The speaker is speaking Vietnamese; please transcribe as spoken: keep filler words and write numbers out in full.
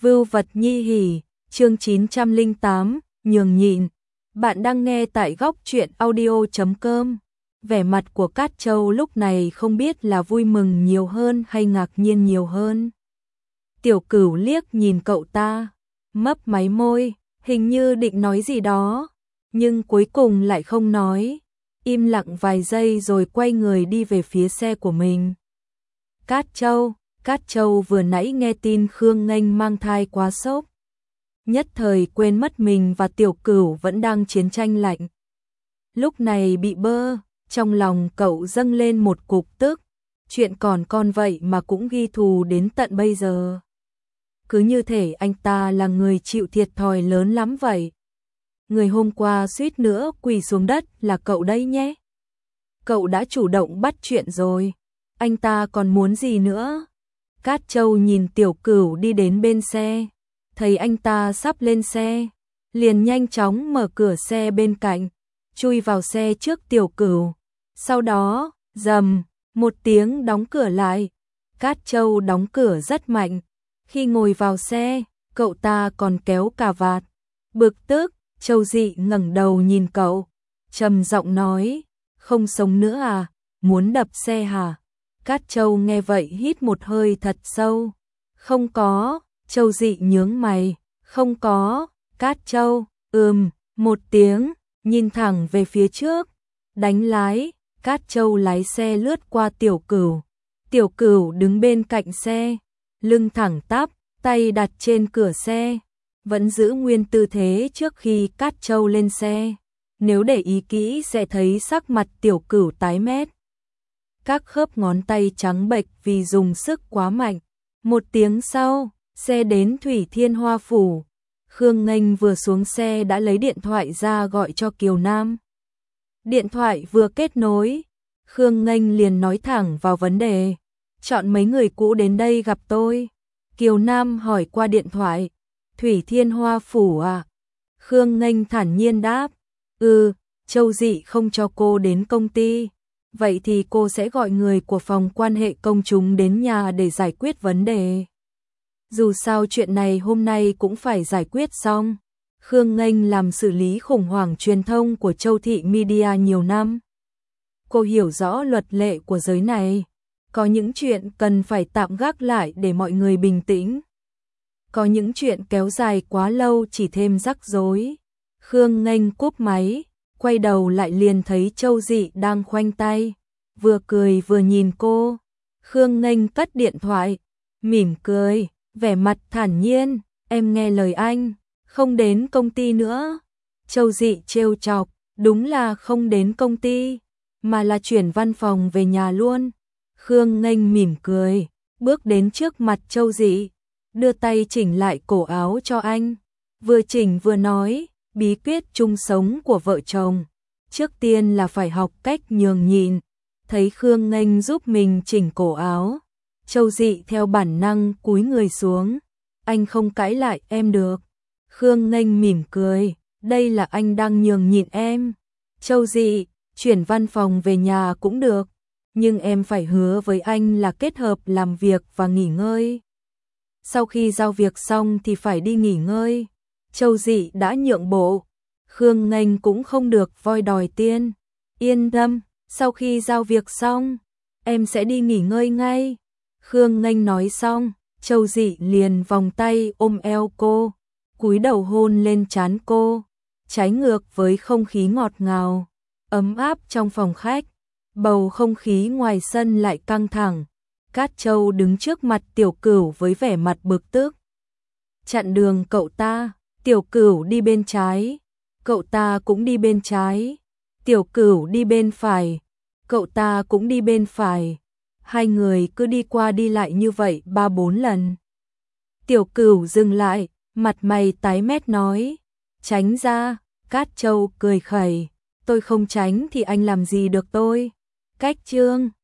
Vưu vật nhi hỉ, chương chín trăm lẻ tám, nhường nhịn. Bạn đang nghe tại góc truyện audio chấm com. Vẻ mặt của Cát Châu lúc này không biết là vui mừng nhiều hơn hay ngạc nhiên nhiều hơn. Tiểu Cửu liếc nhìn cậu ta, mấp máy môi, hình như định nói gì đó, nhưng cuối cùng lại không nói, im lặng vài giây rồi quay người đi về phía xe của mình. Cát Châu, Cát Châu vừa nãy nghe tin Khương Nghênh mang thai quá sốc, nhất thời quên mất mình và Tiểu Cửu vẫn đang chiến tranh lạnh. Lúc này bị bơ, trong lòng cậu dâng lên một cục tức, chuyện còn con vậy mà cũng ghi thù đến tận bây giờ. Cứ như thể anh ta là người chịu thiệt thòi lớn lắm vậy. Người hôm qua suýt nữa quỳ xuống đất là cậu đây nhé. Cậu đã chủ động bắt chuyện rồi, anh ta còn muốn gì nữa? Cát Châu nhìn Tiểu Cửu đi đến bên xe, thấy anh ta sắp lên xe, liền nhanh chóng mở cửa xe bên cạnh, chui vào xe trước Tiểu Cửu. Sau đó, rầm, một tiếng đóng cửa lại. Cát Châu đóng cửa rất mạnh. Khi ngồi vào xe, cậu ta còn kéo cà vạt. Bực tức, Châu Dị ngẩng đầu nhìn cậu, trầm giọng nói, không sống nữa à, muốn đập xe hả? Cát Châu nghe vậy hít một hơi thật sâu. Không có, Châu Dị nhướng mày, không có. Cát Châu, ừm, một tiếng, nhìn thẳng về phía trước, đánh lái. Cát Châu lái xe lướt qua Tiểu Cửu. Tiểu Cửu đứng bên cạnh xe, lưng thẳng tắp, tay đặt trên cửa xe, vẫn giữ nguyên tư thế trước khi Cát Châu lên xe. Nếu để ý kỹ sẽ thấy sắc mặt Tiểu Cửu tái mét, các khớp ngón tay trắng bệch vì dùng sức quá mạnh. Một tiếng sau, xe đến Thủy Thiên Hoa Phủ. Khương Nghênh vừa xuống xe đã lấy điện thoại ra gọi cho Kiều Nam. Điện thoại vừa kết nối, Khương Nghênh liền nói thẳng vào vấn đề. Chọn mấy người cũ đến đây gặp tôi. Kiều Nam hỏi qua điện thoại. Thủy Thiên Hoa Phủ à? Khương Nghênh thản nhiên đáp. Ừ, Châu Dị không cho cô đến công ty. Vậy thì cô sẽ gọi người của phòng quan hệ công chúng đến nhà để giải quyết vấn đề. Dù sao chuyện này hôm nay cũng phải giải quyết xong. Khương Nghênh làm xử lý khủng hoảng truyền thông của Châu Thị Media nhiều năm. Cô hiểu rõ luật lệ của giới này. Có những chuyện cần phải tạm gác lại để mọi người bình tĩnh. Có những chuyện kéo dài quá lâu chỉ thêm rắc rối. Khương Nghênh cúp máy, quay đầu lại liền thấy Châu Dị đang khoanh tay, vừa cười vừa nhìn cô. Khương Nghênh cất điện thoại, mỉm cười, vẻ mặt thản nhiên, em nghe lời anh, không đến công ty nữa. Châu Dị trêu chọc, đúng là không đến công ty, mà là chuyển văn phòng về nhà luôn. Khương Nghênh mỉm cười, bước đến trước mặt Châu Dị, đưa tay chỉnh lại cổ áo cho anh, vừa chỉnh vừa nói, bí quyết chung sống của vợ chồng, trước tiên là phải học cách nhường nhịn. Thấy Khương Nghênh giúp mình chỉnh cổ áo, Châu Dị theo bản năng cúi người xuống. Anh không cãi lại em được. Khương Nghênh mỉm cười, đây là anh đang nhường nhịn em. Châu Dị, chuyển văn phòng về nhà cũng được, nhưng em phải hứa với anh là kết hợp làm việc và nghỉ ngơi. Sau khi giao việc xong thì phải đi nghỉ ngơi. Châu Dị đã nhượng bộ, Khương Nghênh cũng không được voi đòi tiên. Yên tâm, sau khi giao việc xong, em sẽ đi nghỉ ngơi ngay. Khương Nghênh nói xong, Châu Dị liền vòng tay ôm eo cô, cúi đầu hôn lên trán cô, trái ngược với không khí ngọt ngào, ấm áp trong phòng khách. Bầu không khí ngoài sân lại căng thẳng. Cát Châu đứng trước mặt Tiểu Cửu với vẻ mặt bực tức. Chặn đường cậu ta, Tiểu Cửu đi bên trái, cậu ta cũng đi bên trái. Tiểu Cửu đi bên phải, cậu ta cũng đi bên phải. Hai người cứ đi qua đi lại như vậy ba bốn lần. Tiểu Cửu dừng lại, mặt mày tái mét nói, tránh ra. Cát Châu cười khẩy, tôi không tránh thì anh làm gì được tôi. Cách chương